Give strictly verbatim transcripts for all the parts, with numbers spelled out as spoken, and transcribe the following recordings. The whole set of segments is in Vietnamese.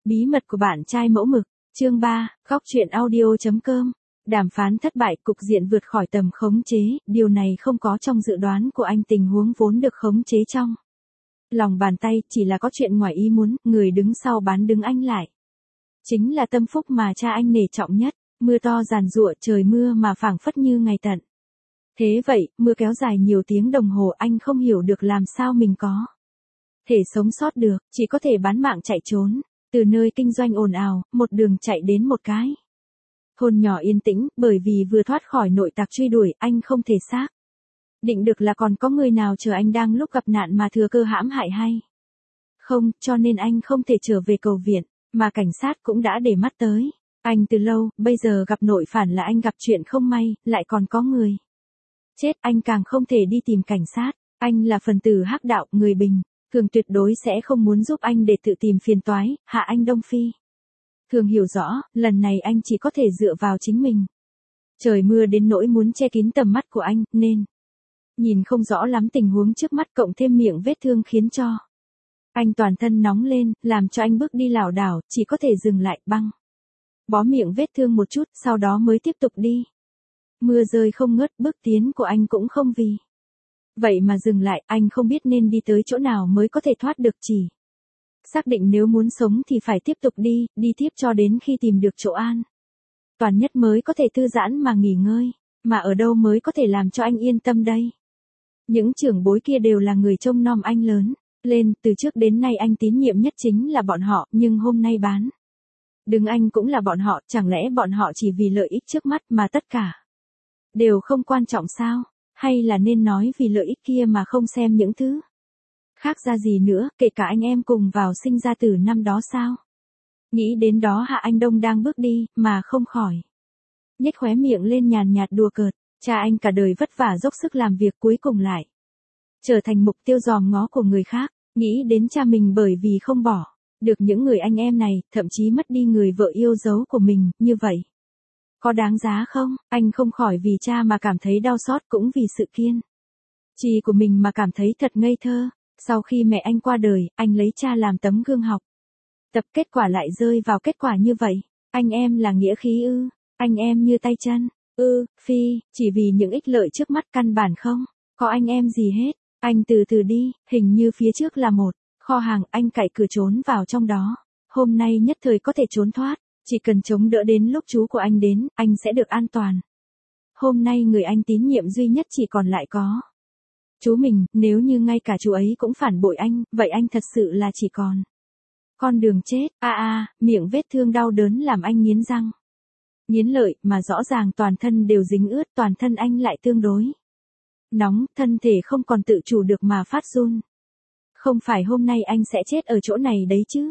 Bí mật của bạn trai mẫu mực, chương ba, góc truyện audio.com. Đàm phán thất bại, cục diện vượt khỏi tầm khống chế, điều này không có trong dự đoán của anh, tình huống vốn được khống chế trong lòng bàn tay, chỉ là có chuyện ngoài ý muốn, người đứng sau bán đứng anh lại. Chính là tâm phúc mà cha anh nể trọng nhất, mưa to giàn giụa, trời mưa mà phảng phất như ngày tận. Thế vậy, mưa kéo dài nhiều tiếng đồng hồ, anh không hiểu được làm sao mình có thể sống sót được, chỉ có thể bán mạng chạy trốn, từ nơi kinh doanh ồn ào, một đường chạy đến một cái thôn nhỏ yên tĩnh, bởi vì vừa thoát khỏi nội tặc truy đuổi, anh không thể xác định được là còn có người nào chờ anh đang lúc gặp nạn mà thừa cơ hãm hại hay không, cho nên anh không thể trở về cầu viện, mà cảnh sát cũng đã để mắt tới anh từ lâu, bây giờ gặp nội phản là anh gặp chuyện không may, lại còn có người chết, anh càng không thể đi tìm cảnh sát, anh là phần tử hắc đạo, người bình thường tuyệt đối sẽ không muốn giúp anh để tự tìm phiền toái, Hạ Anh Đông Phi thường hiểu rõ, lần này anh chỉ có thể dựa vào chính mình. Trời mưa đến nỗi muốn che kín tầm mắt của anh, nên nhìn không rõ lắm tình huống trước mắt, cộng thêm miệng vết thương khiến cho anh toàn thân nóng lên, làm cho anh bước đi lảo đảo, chỉ có thể dừng lại, băng bó miệng vết thương một chút, sau đó mới tiếp tục đi. Mưa rơi không ngớt, bước tiến của anh cũng không vì vậy mà dừng lại, anh không biết nên đi tới chỗ nào mới có thể thoát được, chỉ xác định nếu muốn sống thì phải tiếp tục đi, đi tiếp cho đến khi tìm được chỗ an toàn nhất mới có thể thư giãn mà nghỉ ngơi, mà ở đâu mới có thể làm cho anh yên tâm đây. Những trưởng bối kia đều là người trông nom anh lớn lên, từ trước đến nay anh tín nhiệm nhất chính là bọn họ, nhưng hôm nay bán đứng anh cũng là bọn họ, chẳng lẽ bọn họ chỉ vì lợi ích trước mắt mà tất cả đều không quan trọng sao? Hay là nên nói vì lợi ích kia mà không xem những thứ khác ra gì nữa, kể cả anh em cùng vào sinh ra từ năm đó sao? Nghĩ đến đó Hạ Anh Đông đang bước đi, mà không khỏi nhếch khóe miệng lên nhàn nhạt đùa cợt, cha anh cả đời vất vả dốc sức làm việc cuối cùng lại trở thành mục tiêu dòm ngó của người khác, nghĩ đến cha mình bởi vì không bỏ được những người anh em này, thậm chí mất đi người vợ yêu dấu của mình, như vậy có đáng giá không? Anh không khỏi vì cha mà cảm thấy đau xót, cũng vì sự kiên trì của mình mà cảm thấy thật ngây thơ. Sau khi mẹ anh qua đời, anh lấy cha làm tấm gương học tập, kết quả lại rơi vào kết quả như vậy. Anh em là nghĩa khí ư? Anh em như tay chân ư? Phi, chỉ vì những ích lợi trước mắt, căn bản không có anh em gì hết. Anh từ từ đi, hình như phía trước là một kho hàng, anh cậy cửa trốn vào trong đó. Hôm nay nhất thời có thể trốn thoát, chỉ cần chống đỡ đến lúc chú của anh đến, anh sẽ được an toàn. Hôm nay người anh tín nhiệm duy nhất chỉ còn lại có chú mình, nếu như ngay cả chú ấy cũng phản bội anh, vậy anh thật sự là chỉ còn con đường chết. A a, miệng vết thương đau đớn làm anh nghiến răng nghiến lợi, mà rõ ràng toàn thân đều dính ướt, toàn thân anh lại tương đối nóng, thân thể không còn tự chủ được mà phát run. Không phải hôm nay anh sẽ chết ở chỗ này đấy chứ?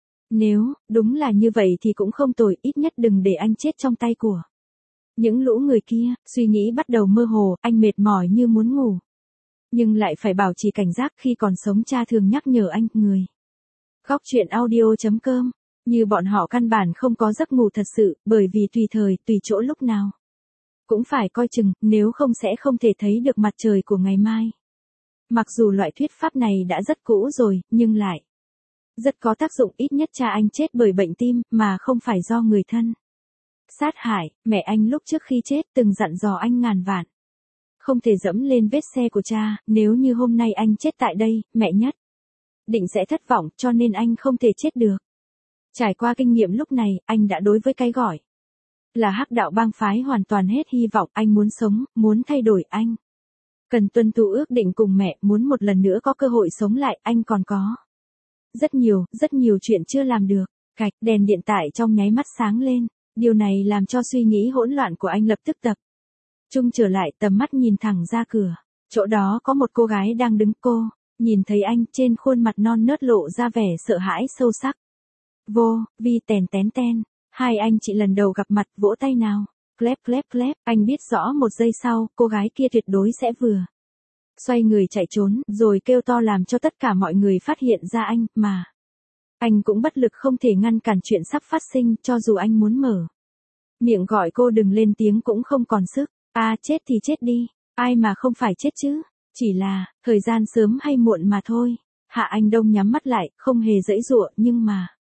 Nếu đúng là như vậy thì cũng không tồi, ít nhất đừng để anh chết trong tay của những lũ người kia. Suy nghĩ bắt đầu mơ hồ, anh mệt mỏi như muốn ngủ, nhưng lại phải bảo trì cảnh giác. Khi còn sống cha thường nhắc nhở anh, người góc truyện audio.com, như bọn họ căn bản không có giấc ngủ thật sự, bởi vì tùy thời, tùy chỗ lúc nào cũng phải coi chừng, nếu không sẽ không thể thấy được mặt trời của ngày mai. Mặc dù loại thuyết pháp này đã rất cũ rồi, nhưng lại rất có tác dụng, ít nhất cha anh chết bởi bệnh tim, mà không phải do người thân sát hại. Mẹ anh lúc trước khi chết từng dặn dò anh ngàn vạn không thể dẫm lên vết xe của cha, nếu như hôm nay anh chết tại đây, mẹ nhất định sẽ thất vọng, cho nên anh không thể chết được. Trải qua kinh nghiệm lúc này, anh đã đối với cái gọi là hắc đạo bang phái hoàn toàn hết hy vọng. Anh muốn sống, muốn thay đổi, anh cần tuân thủ ước định cùng mẹ, muốn một lần nữa có cơ hội sống lại. Anh còn có rất nhiều, rất nhiều chuyện chưa làm được. Cạch, đèn điện tại trong nháy mắt sáng lên, điều này làm cho suy nghĩ hỗn loạn của anh lập tức tập trung trở lại, tầm mắt nhìn thẳng ra cửa. Chỗ đó có một cô gái đang đứng, cô nhìn thấy anh, trên khuôn mặt non nớt lộ ra vẻ sợ hãi sâu sắc. Vô, vi tèn tén ten, hai anh chị lần đầu gặp mặt, vỗ tay nào. Clap clap clap, anh biết rõ một giây sau, cô gái kia tuyệt đối sẽ vừa xoay người chạy trốn, rồi kêu to làm cho tất cả mọi người phát hiện ra anh, mà anh cũng bất lực không thể ngăn cản chuyện sắp phát sinh, cho dù anh muốn mở miệng gọi cô đừng lên tiếng cũng không còn sức. A à, chết thì chết đi, ai mà không phải chết chứ, chỉ là thời gian sớm hay muộn mà thôi. Hạ Anh Đông nhắm mắt lại, không hề giãy giụa, nhưng mà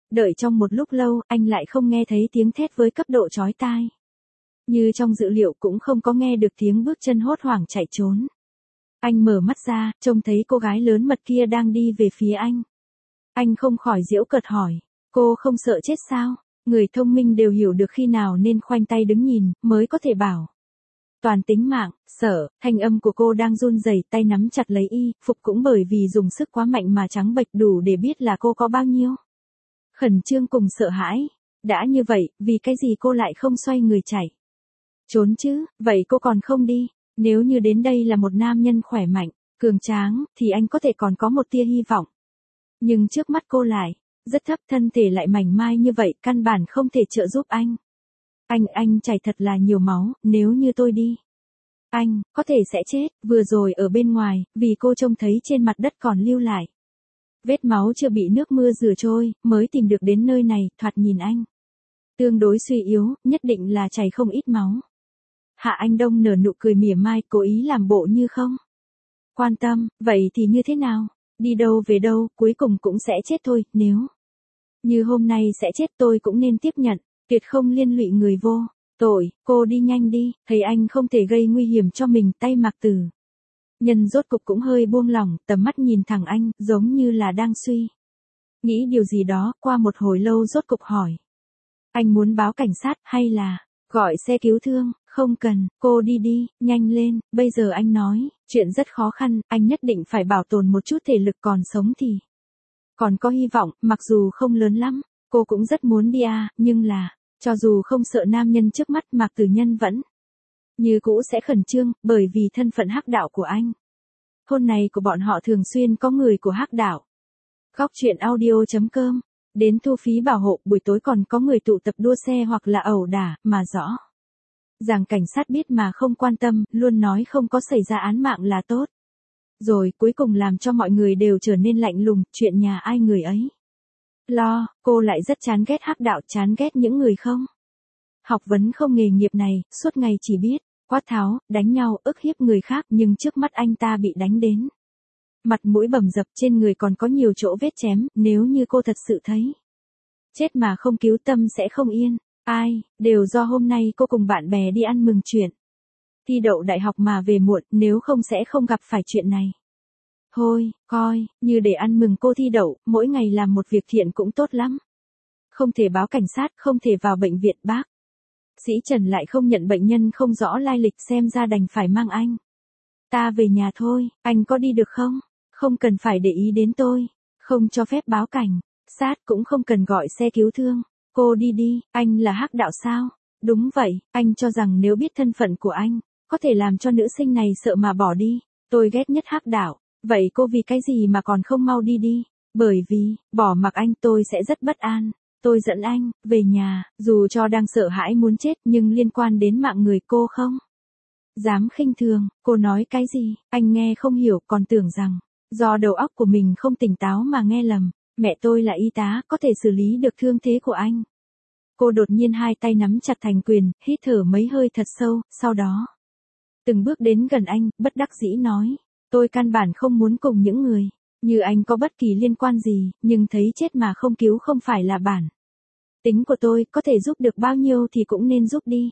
Đợi trong một lúc lâu, anh lại không nghe thấy tiếng thét với cấp độ chói tai. Như trong dự liệu cũng không có nghe được tiếng bước chân hốt hoảng chạy trốn. Anh mở mắt ra, trông thấy cô gái lớn mật kia đang đi về phía anh. Anh không khỏi giễu cợt hỏi, cô không sợ chết sao? Người thông minh đều hiểu được khi nào nên khoanh tay đứng nhìn, mới có thể bảo. Toàn tính mạng, sợ, thanh âm của cô đang run rẩy, tay nắm chặt lấy y, phục cũng bởi vì dùng sức quá mạnh mà trắng bệch đủ để biết là cô có bao nhiêu. Khẩn trương cùng sợ hãi. Đã như vậy, vì cái gì cô lại không xoay người chạy? Trốn chứ, vậy cô còn không đi. Nếu như đến đây là một nam nhân khỏe mạnh, cường tráng, thì anh có thể còn có một tia hy vọng. Nhưng trước mắt cô lại, rất thấp, thân thể lại mảnh mai như vậy, căn bản không thể trợ giúp anh. Anh, anh chảy thật là nhiều máu, nếu như tôi đi. Anh, có thể sẽ chết, vừa rồi ở bên ngoài, vì cô trông thấy trên mặt đất còn lưu lại. Vết máu chưa bị nước mưa rửa trôi, mới tìm được đến nơi này, thoạt nhìn anh. Tương đối suy yếu, nhất định là chảy không ít máu. Hạ Anh Đông nở nụ cười mỉa mai, cố ý làm bộ như không quan tâm, vậy thì như thế nào? Đi đâu về đâu, cuối cùng cũng sẽ chết thôi, nếu như hôm nay sẽ chết tôi cũng nên tiếp nhận, tuyệt không liên lụy người vô tội. Cô đi nhanh đi, thấy anh không thể gây nguy hiểm cho mình, tay Mạc Tử Nhân rốt cục cũng hơi buông lỏng, tầm mắt nhìn thẳng anh, giống như là đang suy nghĩ điều gì đó, qua một hồi lâu rốt cục hỏi. Anh muốn báo cảnh sát, hay là gọi xe cứu thương? Không cần, cô đi đi, nhanh lên, bây giờ anh nói, chuyện rất khó khăn, anh nhất định phải bảo tồn một chút thể lực, còn sống thì còn có hy vọng, mặc dù không lớn lắm, cô cũng rất muốn đi à, nhưng là, cho dù không sợ nam nhân trước mắt, Mạc Tử Nhân vẫn như cũ sẽ khẩn trương, bởi vì thân phận hắc đạo của anh. Hôn này của bọn họ thường xuyên có người của hắc đạo. Góc truyện audio chấm com, đến thu phí bảo hộ, buổi tối còn có người tụ tập đua xe hoặc là ẩu đả, mà rõ ràng cảnh sát biết mà không quan tâm, luôn nói không có xảy ra án mạng là tốt. Rồi cuối cùng làm cho mọi người đều trở nên lạnh lùng, chuyện nhà ai người ấy lo. Cô lại rất chán ghét hắc đạo, chán ghét những người không học vấn không nghề nghiệp này, suốt ngày chỉ biết quát tháo, đánh nhau, ức hiếp người khác, nhưng trước mắt anh ta bị đánh đến mặt mũi bầm dập, trên người còn có nhiều chỗ vết chém, nếu như cô thật sự thấy chết mà không cứu, tâm sẽ không yên. Ai, đều do hôm nay cô cùng bạn bè đi ăn mừng chuyện thi đậu đại học mà về muộn, nếu không sẽ không gặp phải chuyện này. Thôi, coi, như để ăn mừng cô thi đậu, mỗi ngày làm một việc thiện cũng tốt lắm. Không thể báo cảnh sát, không thể vào bệnh viện, bác sĩ Trần lại không nhận bệnh nhân không rõ lai lịch, xem ra đành phải mang anh ta về nhà thôi. Anh có đi được không? Không cần phải để ý đến tôi. Không cho phép báo cảnh sát, cũng không cần gọi xe cứu thương. Cô đi đi, anh là hắc đạo sao? Đúng vậy, anh cho rằng nếu biết thân phận của anh, có thể làm cho nữ sinh này sợ mà bỏ đi. Tôi ghét nhất hắc đạo. Vậy cô vì cái gì mà còn không mau đi đi? Bởi vì, bỏ mặc anh tôi sẽ rất bất an. Tôi dẫn anh về nhà, dù cho đang sợ hãi muốn chết, nhưng liên quan đến mạng người, cô không dám khinh thường. Cô nói cái gì? Anh nghe không hiểu, còn tưởng rằng do đầu óc của mình không tỉnh táo mà nghe lầm. Mẹ tôi là y tá, có thể xử lý được thương thế của anh. Cô đột nhiên hai tay nắm chặt thành quyền, hít thở mấy hơi thật sâu, sau đó từng bước đến gần anh, bất đắc dĩ nói, tôi căn bản không muốn cùng những người như anh có bất kỳ liên quan gì, nhưng thấy chết mà không cứu không phải là bản tính của tôi, có thể giúp được bao nhiêu thì cũng nên giúp đi.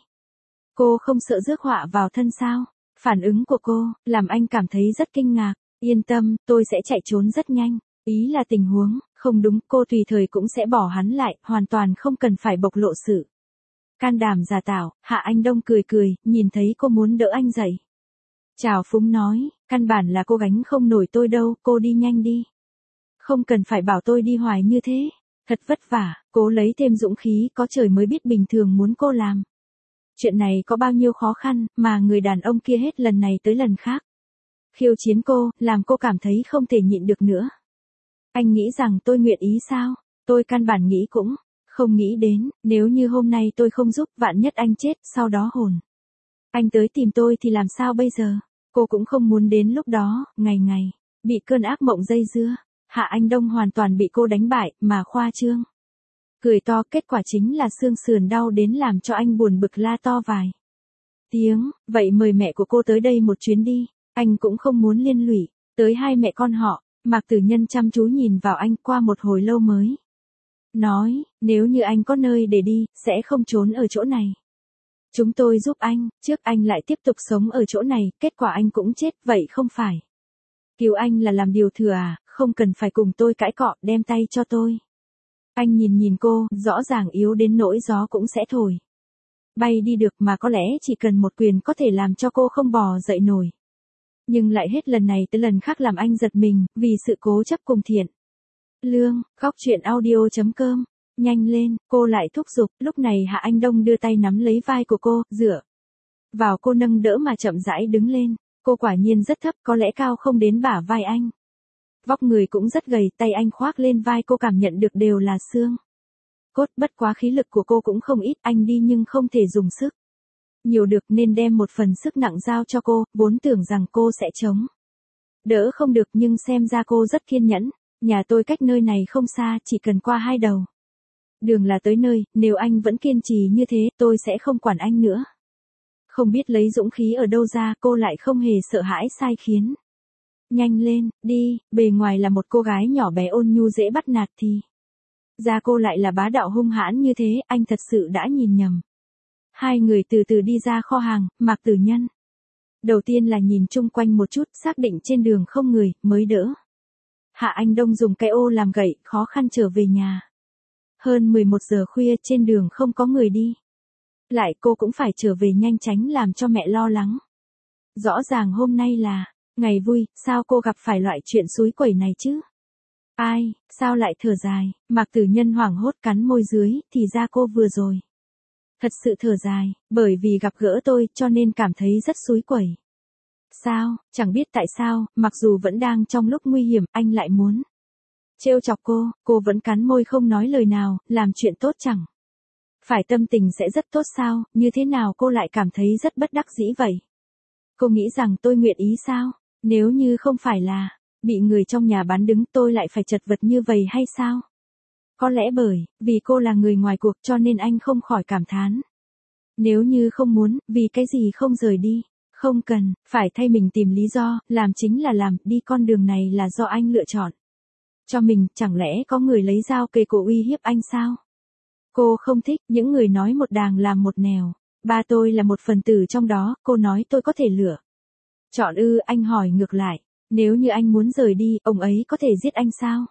Cô không sợ rước họa vào thân sao? Phản ứng của cô làm anh cảm thấy rất kinh ngạc. Yên tâm, tôi sẽ chạy trốn rất nhanh. Ý là tình huống không đúng, cô tùy thời cũng sẽ bỏ hắn lại, hoàn toàn không cần phải bộc lộ sự can đảm giả tạo. Hạ Anh Đông cười cười, nhìn thấy cô muốn đỡ anh dậy, chào phúng nói, căn bản là cô gánh không nổi tôi đâu, cô đi nhanh đi. Không cần phải bảo tôi đi hoài như thế. Thật vất vả, cố lấy thêm dũng khí, có trời mới biết bình thường muốn cô làm chuyện này có bao nhiêu khó khăn, mà người đàn ông kia hết lần này tới lần khác khiêu chiến cô, làm cô cảm thấy không thể nhịn được nữa. Anh nghĩ rằng tôi nguyện ý sao? Tôi căn bản nghĩ cũng không nghĩ đến, nếu như hôm nay tôi không giúp, vạn nhất anh chết, sau đó hồn anh tới tìm tôi thì làm sao bây giờ? Cô cũng không muốn đến lúc đó, ngày ngày bị cơn ác mộng dây dưa. Hạ Anh Đông hoàn toàn bị cô đánh bại, mà khoa trương cười to, kết quả chính là xương sườn đau đến làm cho anh buồn bực la to vài tiếng. Vậy mời mẹ của cô tới đây một chuyến đi. Anh cũng không muốn liên lụy tới hai mẹ con họ. Mạc Tử Nhân chăm chú nhìn vào anh, qua một hồi lâu mới Nói, nếu như anh có nơi để đi, sẽ không trốn ở chỗ này. Chúng tôi giúp anh, trước anh lại tiếp tục sống ở chỗ này, kết quả anh cũng chết, vậy không phải. Cứu anh là làm điều thừa à, không cần phải cùng tôi cãi cọ, đem tay cho tôi. Anh nhìn nhìn cô, rõ ràng yếu đến nỗi gió cũng sẽ thổi. Bay đi được mà có lẽ chỉ cần một quyền có thể làm cho cô không bò dậy nổi. Nhưng lại hết lần này tới lần khác làm anh giật mình, vì sự cố chấp cùng Thiện Lương. Góc truyện audio chấm com. Nhanh lên, cô lại thúc giục, lúc này Hạ Anh Đông đưa tay nắm lấy vai của cô, dựa vào cô nâng đỡ mà chậm rãi đứng lên. Cô quả nhiên rất thấp, có lẽ cao không đến bả vai anh. Vóc người cũng rất gầy, tay anh khoác lên vai cô cảm nhận được đều là xương cốt, bất quá khí lực của cô cũng không ít, anh đi nhưng không thể dùng sức nhiều được nên đem một phần sức nặng giao cho cô, vốn tưởng rằng cô sẽ chống đỡ không được nhưng xem ra cô rất kiên nhẫn. Nhà tôi cách nơi này không xa, chỉ cần qua hai đầu đường là tới nơi, nếu anh vẫn kiên trì như thế, tôi sẽ không quản anh nữa. Không biết lấy dũng khí ở đâu ra, cô lại không hề sợ hãi sai khiến. Nhanh lên, đi, bề ngoài là một cô gái nhỏ bé ôn nhu dễ bắt nạt thì ra cô lại là bá đạo hung hãn như thế, anh thật sự đã nhìn nhầm. Hai người từ từ đi ra kho hàng, Mạc Tử Nhân đầu tiên là nhìn chung quanh một chút, xác định trên đường không người, mới đỡ Hạ Anh Đông dùng cái ô làm gậy, khó khăn trở về nhà. Hơn mười một giờ khuya, trên đường không có người đi. Lại cô cũng phải trở về nhanh tránh làm cho mẹ lo lắng. Rõ ràng hôm nay là ngày vui, sao cô gặp phải loại chuyện xúi quẩy này chứ? Ai, sao lại thở dài? Mạc Tử Nhân hoảng hốt cắn môi dưới, thì ra cô vừa rồi thật sự thở dài, bởi vì gặp gỡ tôi cho nên cảm thấy rất xúi quẩy. Sao, chẳng biết tại sao, mặc dù vẫn đang trong lúc nguy hiểm, anh lại muốn trêu chọc cô, cô vẫn cắn môi không nói lời nào, làm chuyện tốt chẳng phải tâm tình sẽ rất tốt sao, như thế nào cô lại cảm thấy rất bất đắc dĩ vậy? Cô nghĩ rằng tôi nguyện ý sao? Nếu như không phải là bị người trong nhà bán đứng, tôi lại phải chật vật như vậy hay sao? Có lẽ bởi vì cô là người ngoài cuộc cho nên anh không khỏi cảm thán. Nếu như không muốn, vì cái gì không rời đi? Không cần phải thay mình tìm lý do, làm chính là làm, đi con đường này là do anh lựa chọn cho mình, chẳng lẽ có người lấy dao kề cổ uy hiếp anh sao? Cô không thích những người nói một đàng làm một nẻo. Ba tôi là một phần tử trong đó, cô nói tôi có thể lựa chọn ư? Anh hỏi ngược lại, nếu như anh muốn rời đi, ông ấy có thể giết anh sao?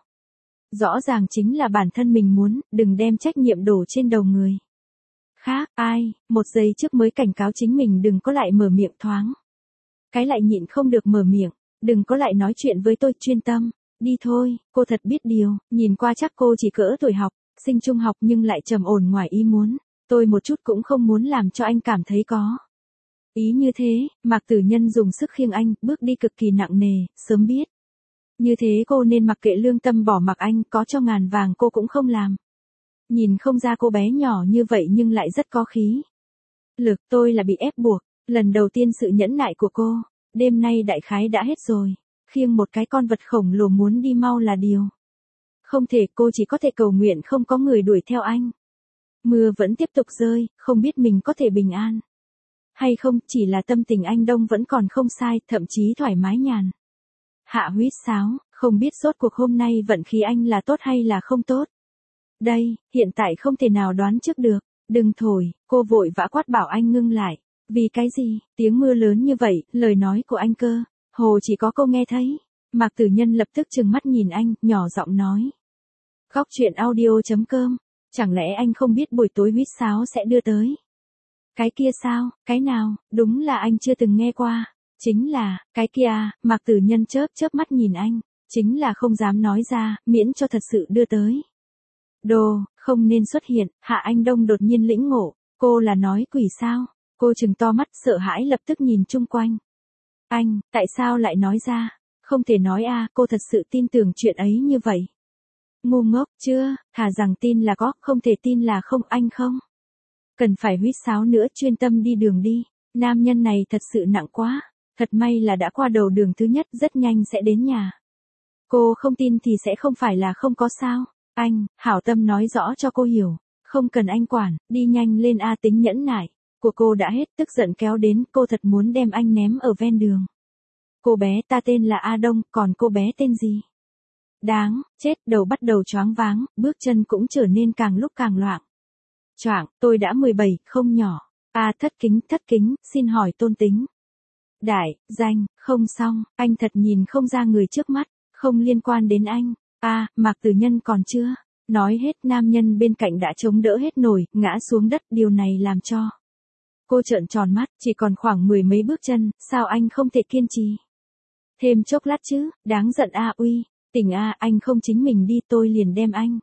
Rõ ràng chính là bản thân mình muốn, đừng đem trách nhiệm đổ trên đầu người khác. Ai, một giây trước mới cảnh cáo chính mình đừng có lại mở miệng thoáng cái lại nhịn không được mở miệng, đừng có lại nói chuyện với tôi, chuyên tâm đi thôi. Cô thật biết điều, nhìn qua chắc cô chỉ cỡ tuổi học sinh trung học nhưng lại trầm ổn ngoài ý muốn. Tôi một chút cũng không muốn làm cho anh cảm thấy có ý như thế. Mạc Tử Nhân dùng sức khiêng anh, bước đi cực kỳ nặng nề, sớm biết như thế cô nên mặc kệ lương tâm bỏ mặc anh, có cho ngàn vàng cô cũng không làm. Nhìn không ra cô bé nhỏ như vậy nhưng lại rất có khí lực. Tôi là bị ép buộc, lần đầu tiên sự nhẫn nại của cô, đêm nay đại khái đã hết rồi. Khiêng một cái con vật khổng lồ muốn đi mau là điều không thể, cô chỉ có thể cầu nguyện không có người đuổi theo anh. Mưa vẫn tiếp tục rơi, không biết mình có thể bình an hay không, chỉ là tâm tình anh Đông vẫn còn không sai, thậm chí thoải mái nhàn hạ huýt sáo, không biết rốt cuộc hôm nay vận khí anh là tốt hay là không tốt. Đây, hiện tại không thể nào đoán trước được. Đừng thổi, cô vội vã quát bảo anh ngưng lại. Vì cái gì, tiếng mưa lớn như vậy, lời nói của anh cơ hồ chỉ có cô nghe thấy. Mạc Tử Nhân lập tức trừng mắt nhìn anh, nhỏ giọng nói. Góc truyện audio chấm com. Chẳng lẽ anh không biết buổi tối huýt sáo sẽ đưa tới cái kia sao? Cái nào? Đúng là anh chưa từng nghe qua. Chính là cái kia à? Mạc Tử Nhân chớp chớp mắt nhìn anh. Chính là không dám nói ra, miễn cho thật sự đưa tới. Đồ, không nên xuất hiện. Hạ Anh Đông đột nhiên lĩnh ngộ. Cô là nói quỷ sao? Cô trừng to mắt sợ hãi lập tức nhìn chung quanh. Anh, tại sao lại nói ra? Không thể nói a, cô thật sự tin tưởng chuyện ấy như vậy. Ngu ngốc, chưa, thà rằng tin là có, không thể tin là không. Anh không cần phải huýt sáo nữa, chuyên tâm đi đường đi. Nam nhân này thật sự nặng quá. Thật may là đã qua đầu đường thứ nhất, rất nhanh sẽ đến nhà. Cô không tin thì sẽ không phải là không có sao. Anh, hảo tâm nói rõ cho cô hiểu. Không cần anh quản, đi nhanh lên a. Tính nhẫn nại của cô đã hết, tức giận kéo đến, cô thật muốn đem anh ném ở ven đường. Cô bé ta tên là A Đông, còn cô bé tên gì? Đáng chết, đầu bắt đầu choáng váng, bước chân cũng trở nên càng lúc càng loạn. Choạng, tôi đã mười bảy, không nhỏ. A à, thất kính, thất kính, xin hỏi tôn tính. Đại, danh, không xong, anh thật nhìn không ra người trước mắt, không liên quan đến anh. A, à, Mạc Tử Nhân còn chưa. Nói hết, nam nhân bên cạnh đã chống đỡ hết nổi, ngã xuống đất, điều này làm cho cô trợn tròn mắt, chỉ còn khoảng mười mấy bước chân, sao anh không thể kiên trì thêm chốc lát chứ, đáng giận A Uy, tỉnh A, anh không chính mình đi tôi liền đem anh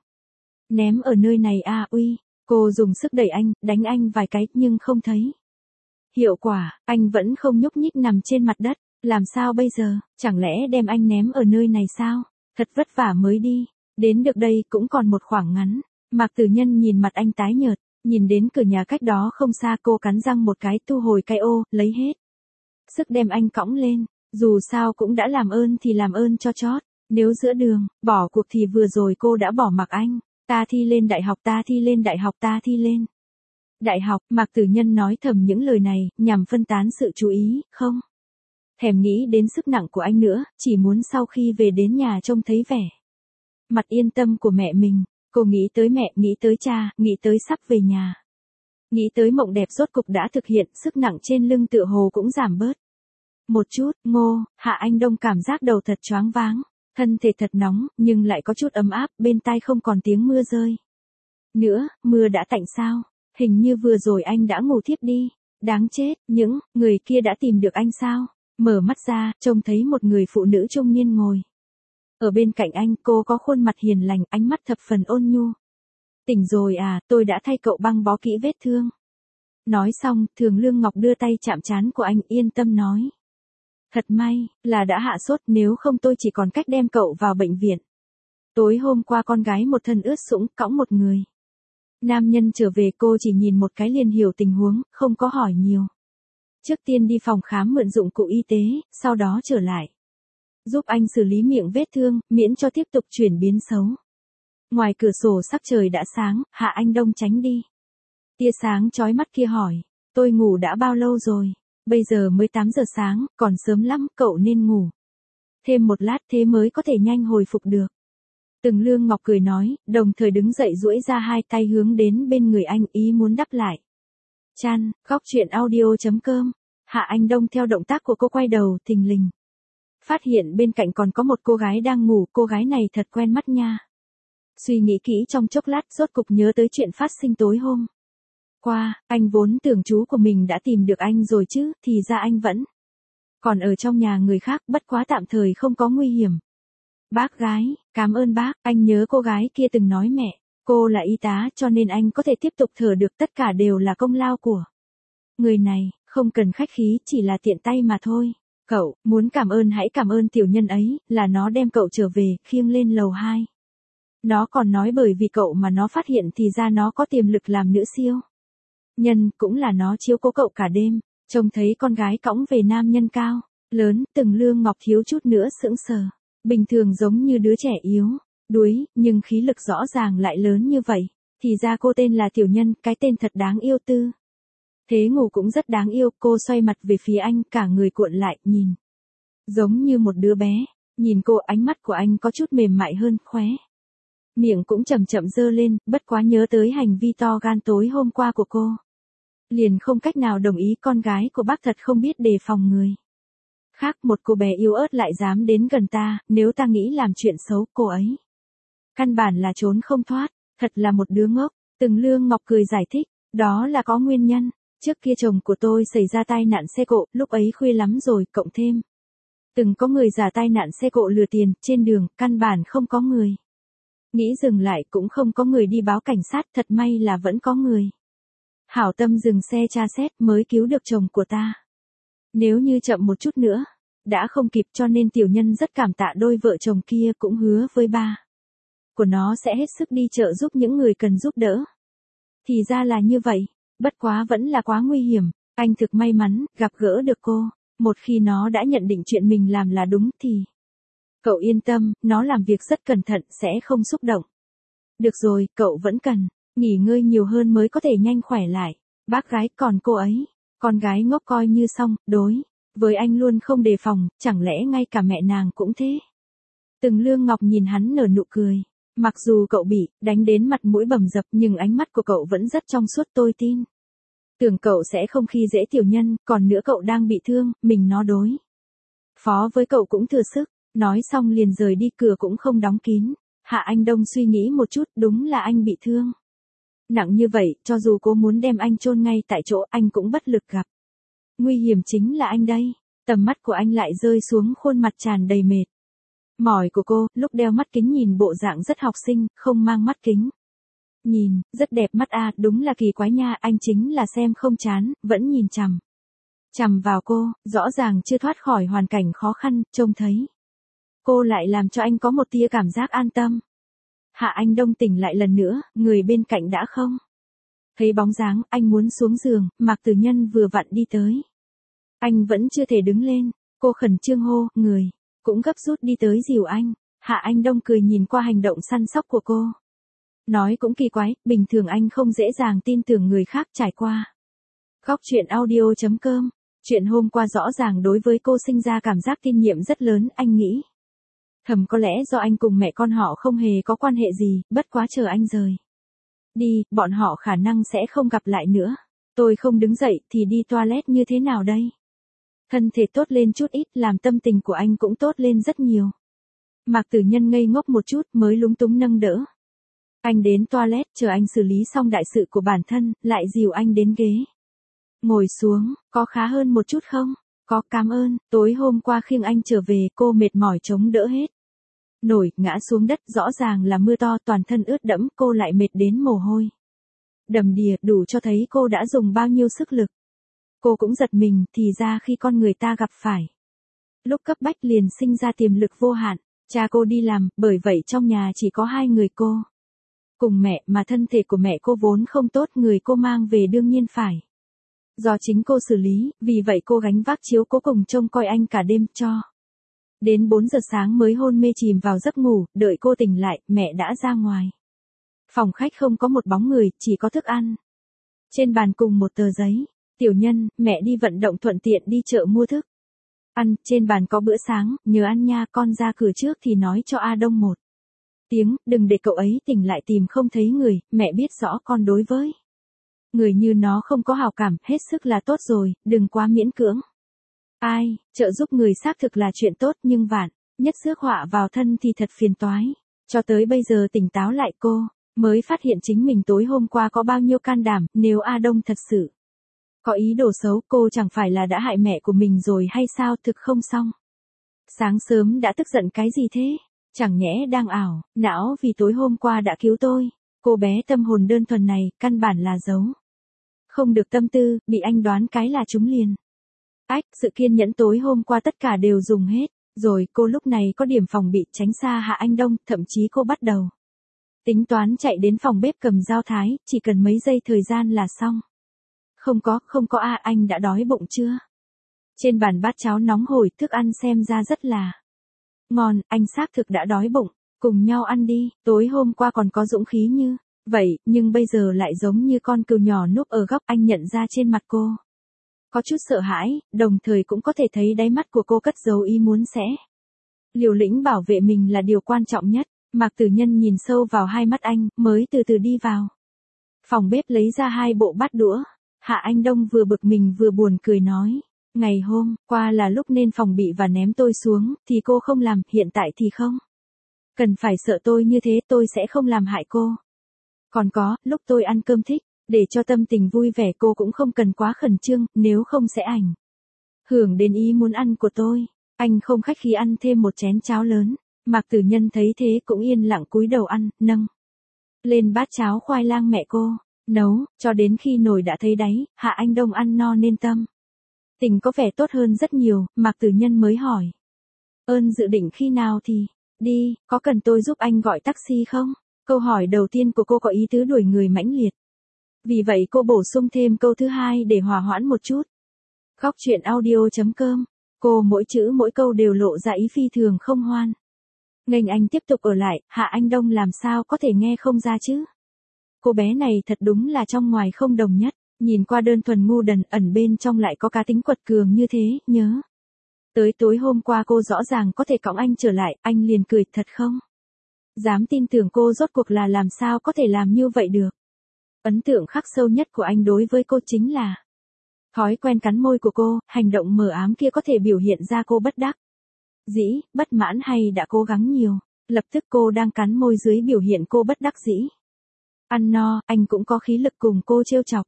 ném ở nơi này A Uy, cô dùng sức đẩy anh, đánh anh vài cái, nhưng không thấy hiệu quả, anh vẫn không nhúc nhích nằm trên mặt đất, làm sao bây giờ, chẳng lẽ đem anh ném ở nơi này sao, thật vất vả mới đi, đến được đây cũng còn một khoảng ngắn, Mạc Tử Nhân nhìn mặt anh tái nhợt, nhìn đến cửa nhà cách đó không xa cô cắn răng một cái thu hồi cái ô, lấy hết sức đem anh cõng lên, dù sao cũng đã làm ơn thì làm ơn cho chót, nếu giữa đường, bỏ cuộc thì vừa rồi cô đã bỏ mặc anh, ta thi lên đại học ta thi lên đại học ta thi lên. Đại học, Mạc Tử Nhân nói thầm những lời này, nhằm phân tán sự chú ý, không thèm nghĩ đến sức nặng của anh nữa, chỉ muốn sau khi về đến nhà trông thấy vẻ mặt yên tâm của mẹ mình, cô nghĩ tới mẹ, nghĩ tới cha, nghĩ tới sắp về nhà. Nghĩ tới mộng đẹp rốt cục đã thực hiện, sức nặng trên lưng tựa hồ cũng giảm bớt. Một chút, Ngô, Hạ Anh Đông cảm giác đầu thật choáng váng, thân thể thật nóng, nhưng lại có chút ấm áp, bên tai không còn tiếng mưa rơi. Nữa, mưa đã tạnh sao? Hình như vừa rồi anh đã ngủ thiếp đi. Đáng chết, những người kia đã tìm được anh sao? Mở mắt ra, trông thấy một người phụ nữ trung niên ngồi ở bên cạnh anh, cô có khuôn mặt hiền lành, ánh mắt thập phần ôn nhu. Tỉnh rồi à, tôi đã thay cậu băng bó kỹ vết thương. Nói xong, Thường Lương Ngọc đưa tay chạm trán của anh, yên tâm nói. Thật may, là đã hạ sốt, nếu không tôi chỉ còn cách đem cậu vào bệnh viện. Tối hôm qua con gái một thân ướt sũng, cõng một người nam nhân trở về, cô chỉ nhìn một cái liền hiểu tình huống, không có hỏi nhiều. Trước tiên đi phòng khám mượn dụng cụ y tế, sau đó trở lại giúp anh xử lý miệng vết thương, miễn cho tiếp tục chuyển biến xấu. Ngoài cửa sổ sắc trời đã sáng, Hạ Anh Đông tránh đi. Tia sáng chói mắt kia hỏi, tôi ngủ đã bao lâu rồi? Bây giờ mới tám giờ sáng, còn sớm lắm, cậu nên ngủ thêm một lát thế mới có thể nhanh hồi phục được. Từng Lương Ngọc cười nói, đồng thời đứng dậy duỗi ra hai tay hướng đến bên người anh, ý muốn đắp lại chăn. Góc truyện audio chấm com. Hạ Anh Đông theo động tác của cô quay đầu, thình lình phát hiện bên cạnh còn có một cô gái đang ngủ, cô gái này thật quen mắt nha. Suy nghĩ kỹ trong chốc lát, rốt cục nhớ tới chuyện phát sinh tối hôm qua, anh vốn tưởng chú của mình đã tìm được anh rồi chứ, thì ra anh vẫn còn ở trong nhà người khác, bất quá tạm thời không có nguy hiểm. Bác gái, cảm ơn bác, anh nhớ cô gái kia từng nói mẹ, cô là y tá cho nên anh có thể tiếp tục thở được, tất cả đều là công lao của người này, không cần khách khí, chỉ là tiện tay mà thôi. Cậu, muốn cảm ơn hãy cảm ơn tiểu nhân ấy, là nó đem cậu trở về, khiêng lên lầu hai. Nó còn nói bởi vì cậu mà nó phát hiện thì ra nó có tiềm lực làm nữ siêu nhân, cũng là nó chiếu cố cậu cả đêm, trông thấy con gái cõng về nam nhân cao, lớn, Từng Lương Ngọc thiếu chút nữa sững sờ. Bình thường giống như đứa trẻ yếu, đuối, nhưng khí lực rõ ràng lại lớn như vậy, thì ra cô tên là tiểu nhân, cái tên thật đáng yêu tư. Thế ngủ cũng rất đáng yêu, cô xoay mặt về phía anh, cả người cuộn lại, nhìn giống như một đứa bé, nhìn cô, ánh mắt của anh có chút mềm mại hơn, khóe miệng cũng chậm chậm dơ lên, bất quá nhớ tới hành vi to gan tối hôm qua của cô, liền không cách nào đồng ý. Con gái của bác thật không biết đề phòng người khác, một cô bé yếu ớt lại dám đến gần ta, nếu ta nghĩ làm chuyện xấu, cô ấy căn bản là trốn không thoát, thật là một đứa ngốc. Từng Lương Ngọc cười giải thích, đó là có nguyên nhân, trước kia chồng của tôi xảy ra tai nạn xe cộ, lúc ấy khuya lắm rồi, cộng thêm từng có người giả tai nạn xe cộ lừa tiền, trên đường, căn bản không có người nghĩ dừng lại, cũng không có người đi báo cảnh sát, thật may là vẫn có người hảo tâm dừng xe tra xét mới cứu được chồng của ta. Nếu như chậm một chút nữa, đã không kịp, cho nên tiểu nhân rất cảm tạ đôi vợ chồng kia, cũng hứa với ba của nó sẽ hết sức đi trợ giúp những người cần giúp đỡ. Thì ra là như vậy, bất quá vẫn là quá nguy hiểm, anh thực may mắn, gặp gỡ được cô, một khi nó đã nhận định chuyện mình làm là đúng thì cậu yên tâm, nó làm việc rất cẩn thận, sẽ không xúc động. Được rồi, cậu vẫn cần nghỉ ngơi nhiều hơn mới có thể nhanh khỏe lại. Bác gái, còn cô ấy, con gái ngốc coi như xong, đối với anh luôn không đề phòng, chẳng lẽ ngay cả mẹ nàng cũng thế. Từng Lương Ngọc nhìn hắn nở nụ cười. Mặc dù cậu bị đánh đến mặt mũi bầm dập nhưng ánh mắt của cậu vẫn rất trong suốt, tôi tin. Tưởng cậu sẽ không khi dễ tiểu nhân, còn nữa cậu đang bị thương, mình nó đối phó với cậu cũng thừa sức. Nói xong liền rời đi, cửa cũng không đóng kín. Hạ Anh Đông suy nghĩ một chút, đúng là anh bị thương nặng như vậy, cho dù cô muốn đem anh chôn ngay tại chỗ anh cũng bất lực gặp. Nguy hiểm chính là anh đây. Tầm mắt của anh lại rơi xuống khuôn mặt tràn đầy mệt mỏi của cô, lúc đeo mắt kính nhìn bộ dạng rất học sinh, không mang mắt kính. Nhìn, rất đẹp mắt a, à, đúng là kỳ quái nha, anh chính là xem không chán, vẫn nhìn chằm chằm vào cô, rõ ràng chưa thoát khỏi hoàn cảnh khó khăn, trông thấy cô lại làm cho anh có một tia cảm giác an tâm. Hạ Anh Đông tỉnh lại lần nữa, người bên cạnh đã không thấy bóng dáng, anh muốn xuống giường, Mạc Tử Nhân vừa vặn đi tới. Anh vẫn chưa thể đứng lên, cô khẩn trương hô, người cũng gấp rút đi tới dìu anh. Hạ Anh Đông cười nhìn qua hành động săn sóc của cô. Nói cũng kỳ quái, bình thường anh không dễ dàng tin tưởng người khác trải qua. Góc truyện audio chấm com. Chuyện hôm qua rõ ràng đối với cô sinh ra cảm giác kinh nghiệm rất lớn, anh nghĩ. Thầm có lẽ do anh cùng mẹ con họ không hề có quan hệ gì, bất quá chờ anh rời đi, bọn họ khả năng sẽ không gặp lại nữa. Tôi không đứng dậy thì đi toilet như thế nào đây? Thân thể tốt lên chút ít, làm tâm tình của anh cũng tốt lên rất nhiều. Mạc Tử Nhân ngây ngốc một chút mới lúng túng nâng đỡ anh đến toilet, chờ anh xử lý xong đại sự của bản thân, lại dìu anh đến ghế ngồi xuống. Có khá hơn một chút không? Có, cảm ơn. Tối hôm qua khiêng anh trở về, cô mệt mỏi chống đỡ hết nổi, ngã xuống đất, rõ ràng là mưa to, toàn thân ướt đẫm, cô lại mệt đến mồ hôi đầm đìa, đủ cho thấy cô đã dùng bao nhiêu sức lực. Cô cũng giật mình, thì ra khi con người ta gặp phải lúc cấp bách liền sinh ra tiềm lực vô hạn. Cha cô đi làm, bởi vậy trong nhà chỉ có hai người cô cùng mẹ, mà thân thể của mẹ cô vốn không tốt, người cô mang về đương nhiên phải do chính cô xử lý, vì vậy cô gánh vác chiếu cố cùng trông coi anh cả đêm cho đến bốn giờ sáng mới hôn mê chìm vào giấc ngủ. Đợi cô tỉnh lại, mẹ đã ra ngoài phòng khách, không có một bóng người, chỉ có thức ăn trên bàn cùng một tờ giấy. Tiểu Nhân, mẹ đi vận động thuận tiện đi chợ mua thức ăn, trên bàn có bữa sáng, nhớ ăn nha, con ra cửa trước thì nói cho A Đông một tiếng, đừng để cậu ấy tỉnh lại tìm không thấy người, mẹ biết rõ con đối với người như nó không có hào cảm, hết sức là tốt rồi, đừng quá miễn cưỡng. Ai, trợ giúp người xác thực là chuyện tốt, nhưng vạn nhất rước họa vào thân thì thật phiền toái. Cho tới bây giờ tỉnh táo lại cô mới phát hiện chính mình tối hôm qua có bao nhiêu can đảm, nếu A Đông thật sự có ý đồ xấu, cô chẳng phải là đã hại mẹ của mình rồi hay sao, thực không xong. Sáng sớm đã tức giận cái gì thế? Chẳng nhẽ đang ảo não vì tối hôm qua đã cứu tôi. Cô bé tâm hồn đơn thuần này, căn bản là giấu không được tâm tư, bị anh đoán cái là trúng liền. Ách, sự kiên nhẫn tối hôm qua tất cả đều dùng hết, rồi cô lúc này có điểm phòng bị tránh xa Hạ Anh Đông, thậm chí cô bắt đầu tính toán chạy đến phòng bếp cầm dao thái, chỉ cần mấy giây thời gian là xong. Không có, không có a, anh đã đói bụng chưa? Trên bàn bát cháo nóng hổi, thức ăn xem ra rất là ngon, anh xác thực đã đói bụng, cùng nhau ăn đi, tối hôm qua còn có dũng khí như vậy, nhưng bây giờ lại giống như con cừu nhỏ núp ở góc. Anh nhận ra trên mặt cô có chút sợ hãi, đồng thời cũng có thể thấy đáy mắt của cô cất giấu ý muốn sẽ liều lĩnh bảo vệ mình là điều quan trọng nhất. Mạc Tử Nhân nhìn sâu vào hai mắt anh, mới từ từ đi vào phòng bếp lấy ra hai bộ bát đũa. Hạ Anh Đông vừa bực mình vừa buồn cười nói, ngày hôm qua là lúc nên phòng bị và ném tôi xuống, thì cô không làm, hiện tại thì không cần phải sợ tôi như thế, tôi sẽ không làm hại cô. Còn có, lúc tôi ăn cơm thích, để cho tâm tình vui vẻ, cô cũng không cần quá khẩn trương, nếu không sẽ ảnh hưởng đến ý muốn ăn của tôi. Anh không khách khí ăn thêm một chén cháo lớn. Mạc Tử Nhân thấy thế cũng yên lặng cúi đầu ăn, nâng lên bát cháo khoai lang mẹ cô nấu, cho đến khi nồi đã thấy đáy, Hạ Anh Đông ăn no nên tâm tình có vẻ tốt hơn rất nhiều. Mạc Tử Nhân mới hỏi, ơn dự định khi nào thì đi, có cần tôi giúp anh gọi taxi không? Câu hỏi đầu tiên của cô có ý tứ đuổi người mãnh liệt, vì vậy cô bổ sung thêm câu thứ hai để hòa hoãn một chút. Góc truyện audio chấm com. Cô mỗi chữ mỗi câu đều lộ ra ý phi thường không hoan nghênh anh tiếp tục ở lại. Hạ Anh Đông làm sao có thể nghe không ra chứ? Cô bé này thật đúng là trong ngoài không đồng nhất, nhìn qua đơn thuần ngu đần, ẩn bên trong lại có cá tính quật cường như thế. Nhớ Tới tối hôm qua cô rõ ràng có thể cõng anh trở lại, anh liền cười, thật không? Dám tin tưởng cô rốt cuộc là làm sao có thể làm như vậy được. Ấn tượng khắc sâu nhất của anh đối với cô chính là thói quen cắn môi của cô, hành động mờ ám kia có thể biểu hiện ra cô bất đắc dĩ, bất mãn hay đã cố gắng nhiều. Lập tức cô đang cắn môi dưới biểu hiện cô bất đắc dĩ. Ăn no, anh cũng có khí lực cùng cô trêu chọc.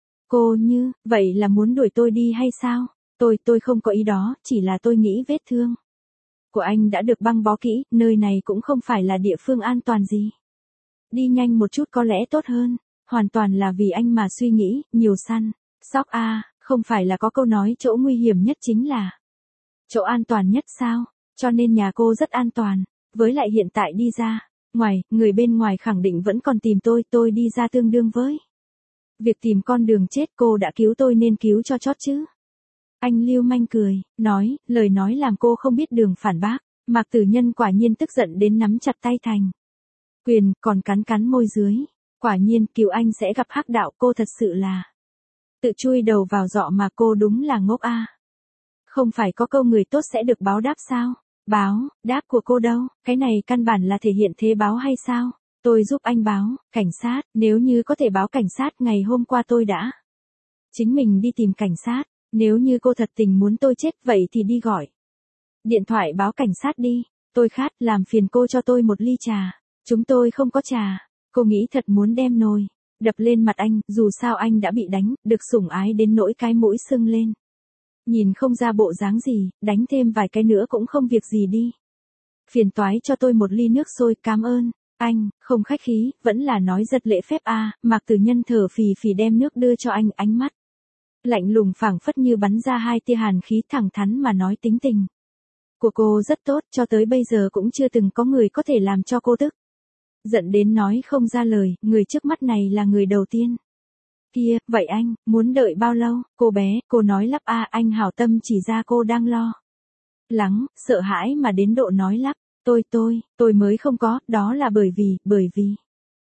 Cô như, vậy là muốn đuổi tôi đi hay sao? Tôi, tôi không có ý đó, chỉ là tôi nghĩ vết thương của anh đã được băng bó kỹ, nơi này cũng không phải là địa phương an toàn gì. Đi nhanh một chút có lẽ tốt hơn, hoàn toàn là vì anh mà suy nghĩ, nhiều săn. Sóc a, à, không phải là có câu nói chỗ nguy hiểm nhất chính là chỗ an toàn nhất sao? Cho nên nhà cô rất an toàn, với lại hiện tại đi ra ngoài, người bên ngoài khẳng định vẫn còn tìm tôi, tôi đi ra tương đương với việc tìm con đường chết, cô đã cứu tôi nên cứu cho chót chứ. Anh lưu manh cười, nói, lời nói làm cô không biết đường phản bác. Mạc Tử Nhân quả nhiên tức giận đến nắm chặt tay thành quyền, còn cắn cắn môi dưới. Quả nhiên cứu anh sẽ gặp hắc đạo, cô thật sự là tự chui đầu vào giọ mà, cô đúng là ngốc a. À. Không phải có câu người tốt sẽ được báo đáp sao? Báo, đáp của cô đâu, cái này căn bản là thể hiện thế báo hay sao? Tôi giúp anh báo, cảnh sát, nếu như có thể báo cảnh sát, ngày hôm qua tôi đã chính mình đi tìm cảnh sát. Nếu như cô thật tình muốn tôi chết vậy thì đi gọi điện thoại báo cảnh sát đi. Tôi khát, làm phiền cô cho tôi một ly trà. Chúng tôi không có trà. Cô nghĩ thật muốn đem nồi đập lên mặt anh, dù sao anh đã bị đánh, được sủng ái đến nỗi cái mũi sưng lên. Nhìn không ra bộ dáng gì, đánh thêm vài cái nữa cũng không việc gì đi. Phiền toái cho tôi một ly nước sôi, cảm ơn. Anh, không khách khí, vẫn là nói rất lễ phép a. À. Mạc Tử Nhân thở phì phì đem nước đưa cho anh, ánh mắt lạnh lùng phảng phất như bắn ra hai tia hàn khí, thẳng thắn mà nói, tính tình của cô rất tốt, cho tới bây giờ cũng chưa từng có người có thể làm cho cô tức giận đến nói không ra lời, người trước mắt này là người đầu tiên. Kia, vậy anh, muốn đợi bao lâu? Cô bé, cô nói lắp a. À, anh hảo tâm chỉ ra cô đang lo lắng, sợ hãi mà đến độ nói lắp, tôi tôi, tôi mới không có, đó là bởi vì, bởi vì.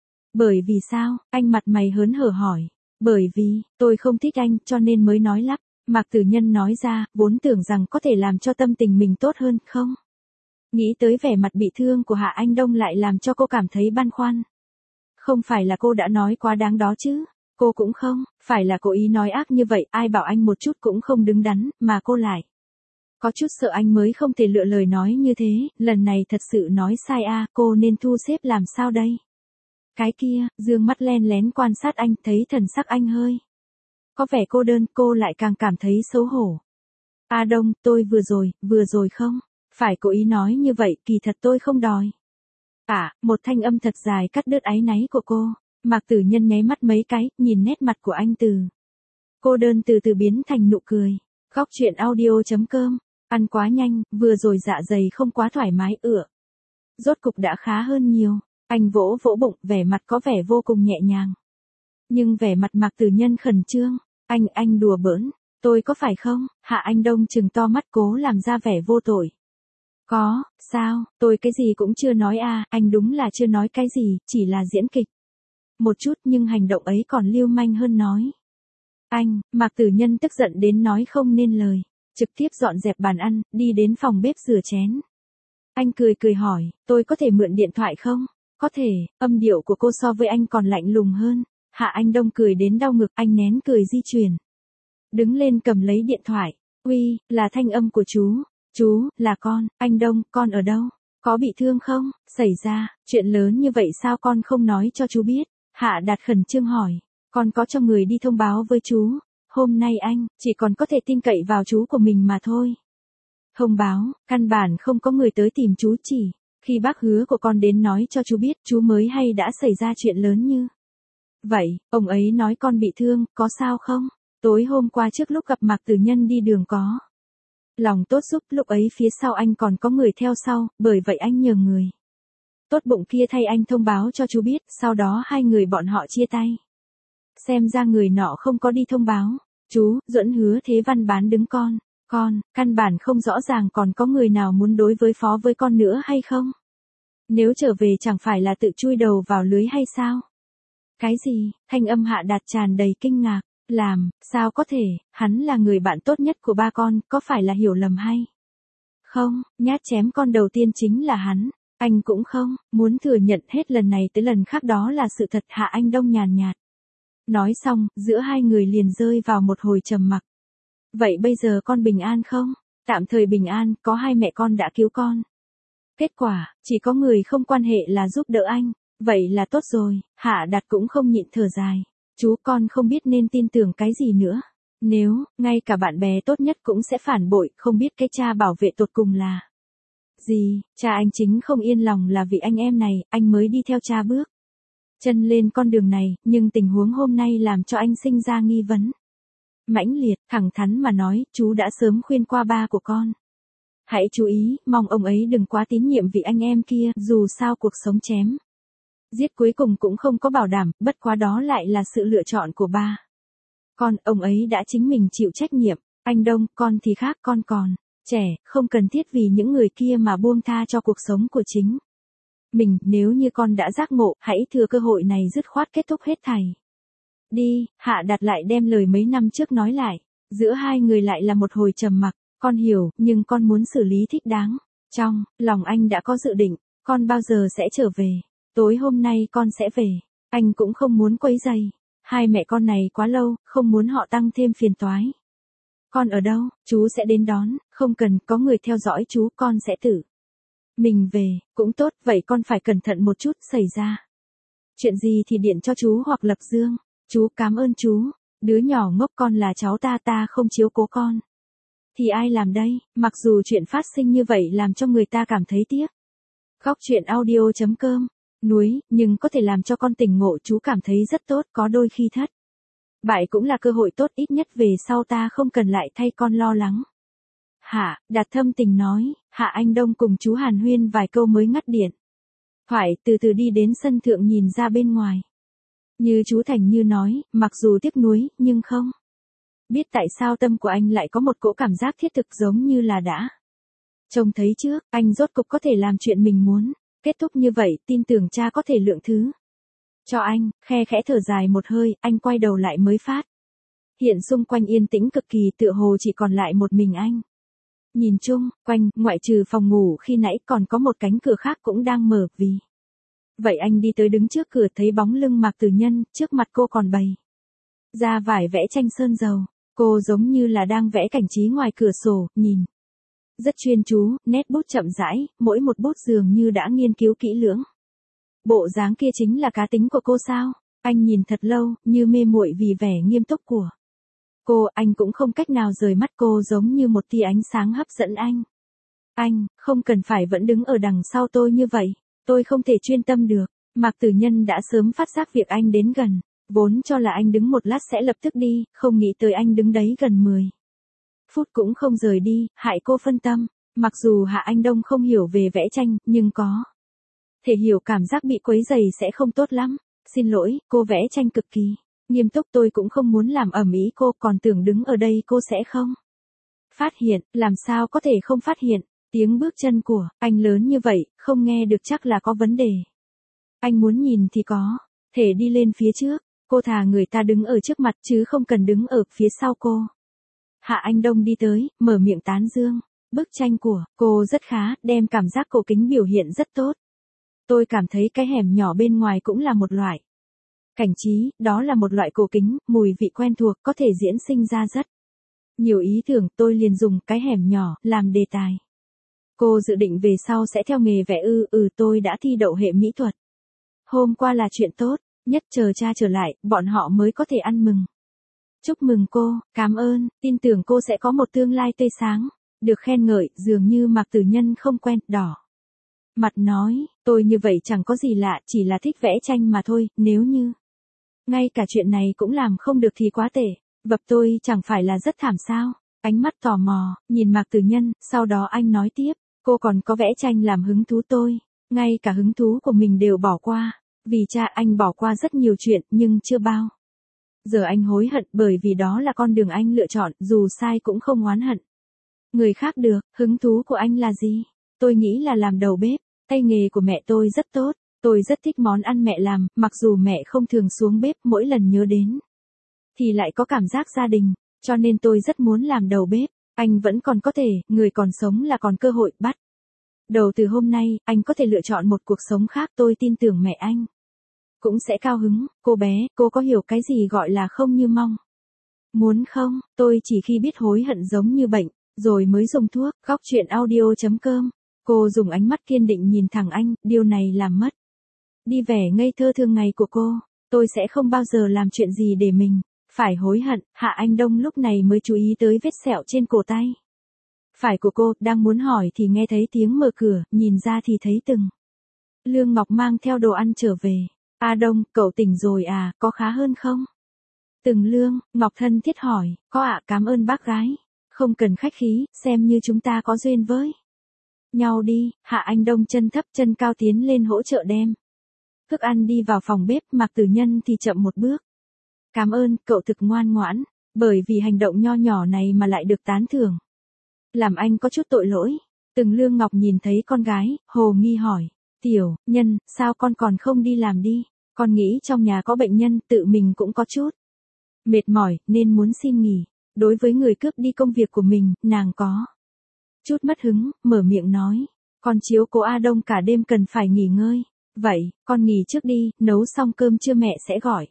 Bởi vì sao? Anh mặt mày hớn hở hỏi. Bởi vì, tôi không thích anh, cho nên mới nói lắp. Mạc Tử Nhân nói ra, vốn tưởng rằng có thể làm cho tâm tình mình tốt hơn, không? Nghĩ tới vẻ mặt bị thương của Hạ Anh Đông lại làm cho cô cảm thấy băn khoăn. Không phải là cô đã nói quá đáng đó chứ? Cô cũng không, phải là cố ý nói ác như vậy, ai bảo anh một chút cũng không đứng đắn, mà cô lại có chút sợ anh mới không thể lựa lời nói như thế, lần này thật sự nói sai a. À, cô nên thu xếp làm sao đây? Cái kia, dương mắt len lén quan sát anh, thấy thần sắc anh hơi có vẻ cô đơn, cô lại càng cảm thấy xấu hổ. A Đông, tôi vừa rồi, vừa rồi không phải cố ý nói như vậy, kỳ thật tôi không đòi. À, một thanh âm thật dài cắt đứt áy náy của cô. Mạc Tử Nhân nháy mắt mấy cái, nhìn nét mặt của anh từ cô đơn từ từ biến thành nụ cười. Góc truyện audio chấm com. Ăn quá nhanh, vừa rồi dạ dày không quá thoải mái, ựa. Rốt cục đã khá hơn nhiều. Anh vỗ vỗ bụng, vẻ mặt có vẻ vô cùng nhẹ nhàng. Nhưng vẻ mặt Mạc Tử Nhân khẩn trương. Anh, anh đùa bỡn. Tôi có phải không? Hạ Anh Đông trừng to mắt cố làm ra vẻ vô tội. Có, sao, tôi cái gì cũng chưa nói à, anh đúng là chưa nói cái gì, chỉ là diễn kịch. Một chút nhưng hành động ấy còn lưu manh hơn nói. Anh, Mạc Tử Nhân tức giận đến nói không nên lời. Trực tiếp dọn dẹp bàn ăn, đi đến phòng bếp rửa chén. Anh cười cười hỏi, tôi có thể mượn điện thoại không? Có thể, âm điệu của cô so với anh còn lạnh lùng hơn. Hạ Anh Đông cười đến đau ngực, anh nén cười di chuyển. Đứng lên cầm lấy điện thoại. Uy, là thanh âm của chú. Chú, là con, anh Đông, con ở đâu? Có bị thương không? Xảy ra, chuyện lớn như vậy sao con không nói cho chú biết? Hạ Đạt khẩn trương hỏi. Con có cho người đi thông báo với chú. Hôm nay anh, chỉ còn có thể tin cậy vào chú của mình mà thôi. Thông báo, căn bản không có người tới tìm chú, chỉ khi bác hứa của con đến nói cho chú biết, chú mới hay đã xảy ra chuyện lớn như vậy. Ông ấy nói con bị thương, có sao không? Tối hôm qua trước lúc gặp Mạc Tử Nhân đi đường có lòng tốt giúp, lúc ấy phía sau anh còn có người theo sau, bởi vậy anh nhờ người tốt bụng kia thay anh thông báo cho chú biết, sau đó hai người bọn họ chia tay. Xem ra người nọ không có đi thông báo. Chú, Duẫn Hứa Thế Văn bán đứng con. Con, căn bản không rõ ràng còn có người nào muốn đối với phó với con nữa hay không? Nếu trở về chẳng phải là tự chui đầu vào lưới hay sao? Cái gì? Thanh âm Hạ Đạt tràn đầy kinh ngạc. Làm, sao có thể, hắn là người bạn tốt nhất của ba con, có phải là hiểu lầm hay? Không, nhát chém con đầu tiên chính là hắn. Anh cũng không, muốn thừa nhận hết lần này tới lần khác đó là sự thật. Hạ Anh Đông nhàn nhạt. Nói xong, giữa hai người liền rơi vào một hồi trầm mặc. Vậy bây giờ con bình an không? Tạm thời bình an, có hai mẹ con đã cứu con. Kết quả, chỉ có người không quan hệ là giúp đỡ anh. Vậy là tốt rồi, Hạ Đạt cũng không nhịn thở dài. Chú con không biết nên tin tưởng cái gì nữa. Nếu, ngay cả bạn bè tốt nhất cũng sẽ phản bội, không biết cái cha bảo vệ tột cùng là gì, cha anh chính không yên lòng là vì anh em này, anh mới đi theo cha bước chân lên con đường này, nhưng tình huống hôm nay làm cho anh sinh ra nghi vấn. Mãnh liệt, thẳng thắn mà nói, chú đã sớm khuyên qua ba của con. Hãy chú ý, mong ông ấy đừng quá tín nhiệm vì anh em kia, dù sao cuộc sống chém giết cuối cùng cũng không có bảo đảm, bất quá đó lại là sự lựa chọn của ba. Con, ông ấy đã chính mình chịu trách nhiệm. Anh Đông, con thì khác, con còn trẻ, không cần thiết vì những người kia mà buông tha cho cuộc sống của chính mình. Nếu như con đã giác ngộ, hãy thừa cơ hội này dứt khoát kết thúc hết thảy. Đi, Hạ Đạt lại đem lời mấy năm trước nói lại. Giữa hai người lại là một hồi trầm mặc. Con hiểu, nhưng con muốn xử lý thích đáng. Trong lòng anh đã có dự định, con bao giờ sẽ trở về. Tối hôm nay con sẽ về. Anh cũng không muốn quấy rầy hai mẹ con này quá lâu, không muốn họ tăng thêm phiền toái. Con ở đâu, chú sẽ đến đón, không cần có người theo dõi chú, con sẽ tự mình về. Cũng tốt, vậy con phải cẩn thận một chút. Xảy ra chuyện gì thì điện cho chú hoặc Lập Dương. Chú cảm ơn chú. Đứa nhỏ ngốc, con là cháu ta, ta không chiếu cố con thì ai làm đây? Mặc dù chuyện phát sinh như vậy làm cho người ta cảm thấy tiếc. Khóc chuyện audio chấm com Núi, nhưng có thể làm cho con tỉnh ngộ, chú cảm thấy rất tốt. Có đôi khi thất bại cũng là cơ hội tốt, ít nhất về sau ta không cần lại thay con lo lắng. Hạ Đạt thâm tình nói. Hạ Anh Đông cùng chú hàn huyên vài câu mới ngắt điện thoại, từ từ đi đến sân thượng nhìn ra bên ngoài. Như chú Thành Như nói, mặc dù tiếc nuối, nhưng không biết tại sao tâm của anh lại có một cỗ cảm giác thiết thực, giống như là đã trông thấy trước. Anh rốt cục có thể làm chuyện mình muốn. Kết thúc như vậy, tin tưởng cha có thể lượng thứ cho anh. Khe khẽ thở dài một hơi, anh quay đầu lại mới phát hiện xung quanh yên tĩnh cực kỳ, tựa hồ chỉ còn lại một mình anh. Nhìn chung quanh, ngoại trừ phòng ngủ khi nãy, còn có một cánh cửa khác cũng đang mở. Vì vậy anh đi tới đứng trước cửa, thấy bóng lưng Mạc Tử Nhân, trước mặt cô còn bày ra vải vẽ tranh sơn dầu. Cô giống như là đang vẽ cảnh trí ngoài cửa sổ, nhìn rất chuyên chú, nét bút chậm rãi, mỗi một bút dường như đã nghiên cứu kỹ lưỡng. Bộ dáng kia chính là cá tính của cô sao? Anh nhìn thật lâu, như mê muội vì vẻ nghiêm túc của cô. Anh cũng không cách nào rời mắt cô, giống như một tia ánh sáng hấp dẫn anh. Anh, không cần phải vẫn đứng ở đằng sau tôi như vậy. Tôi không thể chuyên tâm được. Mạc Tử Nhân đã sớm phát giác việc anh đến gần. Vốn cho là anh đứng một lát sẽ lập tức đi, không nghĩ tới anh đứng đấy gần mười phút cũng không rời đi, hại cô phân tâm. Mặc dù Hạ Anh Đông không hiểu về vẽ tranh, nhưng có thể hiểu cảm giác bị quấy rầy sẽ không tốt lắm. Xin lỗi, cô vẽ tranh cực kỳ nghiêm túc, tôi cũng không muốn làm ầm ĩ, cô còn tưởng đứng ở đây cô sẽ không phát hiện. Làm sao có thể không phát hiện? Tiếng bước chân của anh lớn như vậy, không nghe được chắc là có vấn đề. Anh muốn nhìn thì có thể đi lên phía trước. Cô thà người ta đứng ở trước mặt chứ không cần đứng ở phía sau cô. Hạ Anh Đông đi tới, mở miệng tán dương. Bức tranh của cô rất khá, đem cảm giác cổ kính biểu hiện rất tốt. Tôi cảm thấy cái hẻm nhỏ bên ngoài cũng là một loại cảnh trí, đó là một loại cổ kính, mùi vị quen thuộc, có thể diễn sinh ra rất nhiều ý tưởng. Tôi liền dùng cái hẻm nhỏ làm đề tài. Cô dự định về sau sẽ theo nghề vẽ ư? Ừ, tôi đã thi đậu hệ mỹ thuật. Hôm qua là chuyện tốt nhất, chờ cha trở lại, bọn họ mới có thể ăn mừng. Chúc mừng cô, cảm ơn, tin tưởng cô sẽ có một tương lai tươi sáng. Được khen ngợi, dường như Mạc Tử Nhân không quen, đỏ mặt nói, tôi như vậy chẳng có gì lạ, chỉ là thích vẽ tranh mà thôi. Nếu như ngay cả chuyện này cũng làm không được thì quá tệ. Vập tôi chẳng phải là rất thảm sao? Ánh mắt tò mò, nhìn Mạc Tử Nhân, sau đó anh nói tiếp, cô còn có vẽ tranh làm hứng thú, tôi ngay cả hứng thú của mình đều bỏ qua. Vì cha anh bỏ qua rất nhiều chuyện, nhưng chưa bao giờ anh hối hận, bởi vì đó là con đường anh lựa chọn, dù sai cũng không oán hận người khác được. Hứng thú của anh là gì? Tôi nghĩ là làm đầu bếp. Tay nghề của mẹ tôi rất tốt. Tôi rất thích món ăn mẹ làm, mặc dù mẹ không thường xuống bếp, mỗi lần nhớ đến thì lại có cảm giác gia đình, cho nên tôi rất muốn làm đầu bếp. Anh vẫn còn có thể, người còn sống là còn cơ hội, bắt. Đầu từ hôm nay, anh có thể lựa chọn một cuộc sống khác, tôi tin tưởng mẹ anh cũng sẽ cao hứng. Cô bé, cô có hiểu cái gì gọi là không như mong muốn không? Tôi chỉ khi biết hối hận giống như bệnh, rồi mới dùng thuốc. Góc chuyện audio chấm com. Cô dùng ánh mắt kiên định nhìn thẳng anh, điều này làm mất đi vẻ ngây thơ thường ngày của cô. Tôi sẽ không bao giờ làm chuyện gì để mình phải hối hận. Hạ Anh Đông lúc này mới chú ý tới vết sẹo trên cổ tay phải của cô, đang muốn hỏi thì nghe thấy tiếng mở cửa, nhìn ra thì thấy Từng Lương Ngọc mang theo đồ ăn trở về. A Đông, cậu tỉnh rồi à, có khá hơn không? Từng Lương, Ngọc thân thiết hỏi, có ạ, cảm ơn bác gái. Không cần khách khí, xem như chúng ta có duyên với nhau đi. Hạ Anh Đông chân thấp chân cao tiến lên hỗ trợ đem thức ăn đi vào phòng bếp, Mạc Tử Nhân thì chậm một bước. Cảm ơn, cậu thực ngoan ngoãn, bởi vì hành động nho nhỏ này mà lại được tán thưởng. Làm anh có chút tội lỗi. Từng Lương Ngọc nhìn thấy con gái, hồ nghi hỏi, Tiểu Nhân, sao con còn không đi làm đi? Con nghĩ trong nhà có bệnh nhân, tự mình cũng có chút mệt mỏi, nên muốn xin nghỉ. Đối với người cướp đi công việc của mình, nàng có chút mất hứng, mở miệng nói, con chiếu cố A Đông cả đêm cần phải nghỉ ngơi. Vậy, con nghỉ trước đi, nấu xong cơm trưa mẹ sẽ gọi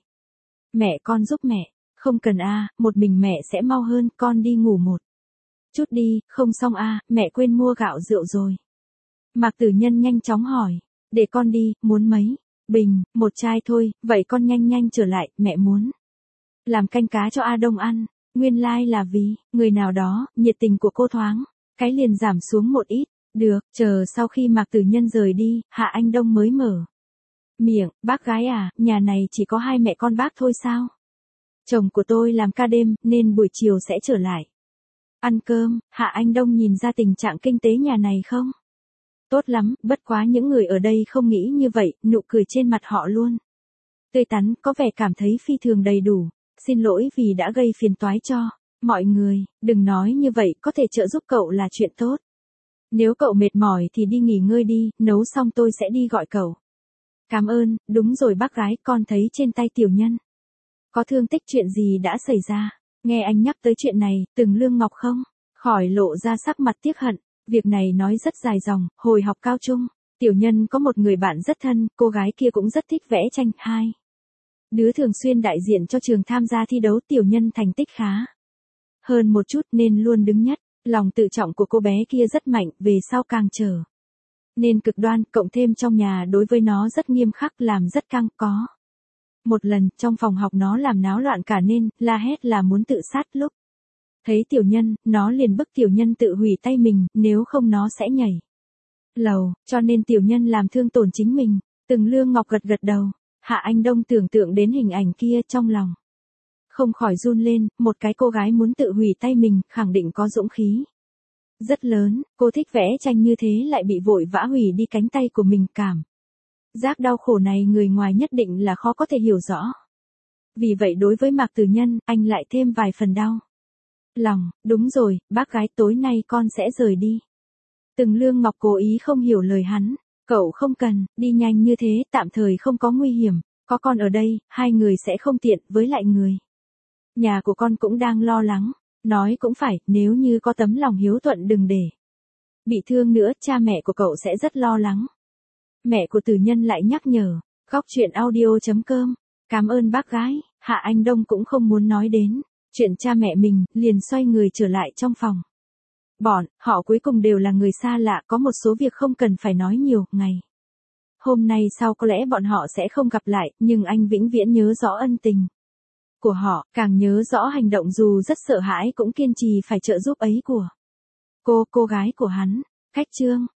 mẹ con giúp mẹ. Không cần a, một mình mẹ sẽ mau hơn, con đi ngủ một chút đi. Không xong a, mẹ quên mua gạo rượu rồi. Mạc Tử Nhân nhanh chóng hỏi, để con đi, muốn mấy bình? Một chai thôi. Vậy con nhanh nhanh trở lại, mẹ muốn làm canh cá cho A Đông ăn. Nguyên lai like là vì người nào đó. Nhiệt tình của cô thoáng cái liền giảm xuống một ít. Được, chờ sau khi Mạc Tử Nhân rời đi, Hạ Anh Đông mới mở miệng, bác gái à, nhà này chỉ có hai mẹ con bác thôi sao? Chồng của tôi làm ca đêm, nên buổi chiều sẽ trở lại ăn cơm. Hạ Anh Đông nhìn ra tình trạng kinh tế nhà này không tốt lắm, bất quá những người ở đây không nghĩ như vậy, nụ cười trên mặt họ luôn tươi tắn, có vẻ cảm thấy phi thường đầy đủ. Xin lỗi vì đã gây phiền toái cho mọi người, đừng nói như vậy, có thể trợ giúp cậu là chuyện tốt. Nếu cậu mệt mỏi thì đi nghỉ ngơi đi, nấu xong tôi sẽ đi gọi cậu. Cảm ơn, đúng rồi bác gái, con thấy trên tay Tiểu Nhân có thương tích, chuyện gì đã xảy ra? Nghe anh nhắc tới chuyện này, Từng Lương Ngọc không khỏi lộ ra sắc mặt tiếc hận. Việc này nói rất dài dòng, hồi học cao trung, Tiểu Nhân có một người bạn rất thân, cô gái kia cũng rất thích vẽ tranh. Hai đứa thường xuyên đại diện cho trường tham gia thi đấu, Tiểu Nhân thành tích khá hơn một chút nên luôn đứng nhất. Lòng tự trọng của cô bé kia rất mạnh, về sau càng trở nên cực đoan, cộng thêm trong nhà đối với nó rất nghiêm khắc, làm rất căng. Có một lần, trong phòng học nó làm náo loạn cả nên, la hét là muốn tự sát. Lúc thấy Tiểu Nhân, nó liền bức Tiểu Nhân tự hủy tay mình, nếu không nó sẽ nhảy lầu, cho nên Tiểu Nhân làm thương tổn chính mình. Từng Lương Ngọc gật gật đầu. Hạ Anh Đông tưởng tượng đến hình ảnh kia, trong lòng không khỏi run lên. Một cái cô gái muốn tự hủy tay mình, khẳng định có dũng khí rất lớn. Cô thích vẽ tranh như thế lại bị vội vã hủy đi cánh tay của mình, cảm giác đau khổ này người ngoài nhất định là khó có thể hiểu rõ. Vì vậy đối với Mạc Tử Nhân, anh lại thêm vài phần đau lòng. Đúng rồi, bác gái, tối nay con sẽ rời đi. Từng Lương Ngọc cố ý không hiểu lời hắn. Cậu không cần đi nhanh như thế, tạm thời không có nguy hiểm. Có con ở đây, hai người sẽ không tiện, với lại người nhà của con cũng đang lo lắng. Nói cũng phải, nếu như có tấm lòng hiếu thuận đừng để bị thương nữa, cha mẹ của cậu sẽ rất lo lắng. Mẹ của Tử Nhân lại nhắc nhở. Góc chuyện audio chấm com. Cảm ơn bác gái. Hạ Anh Đông cũng không muốn nói đến chuyện cha mẹ mình, liền xoay người trở lại trong phòng. Bọn họ cuối cùng đều là người xa lạ, có một số việc không cần phải nói nhiều. Ngày hôm nay sau có lẽ bọn họ sẽ không gặp lại, nhưng anh vĩnh viễn nhớ rõ ân tình của họ, càng nhớ rõ hành động dù rất sợ hãi cũng kiên trì phải trợ giúp ấy của cô, cô gái của hắn. Cách chương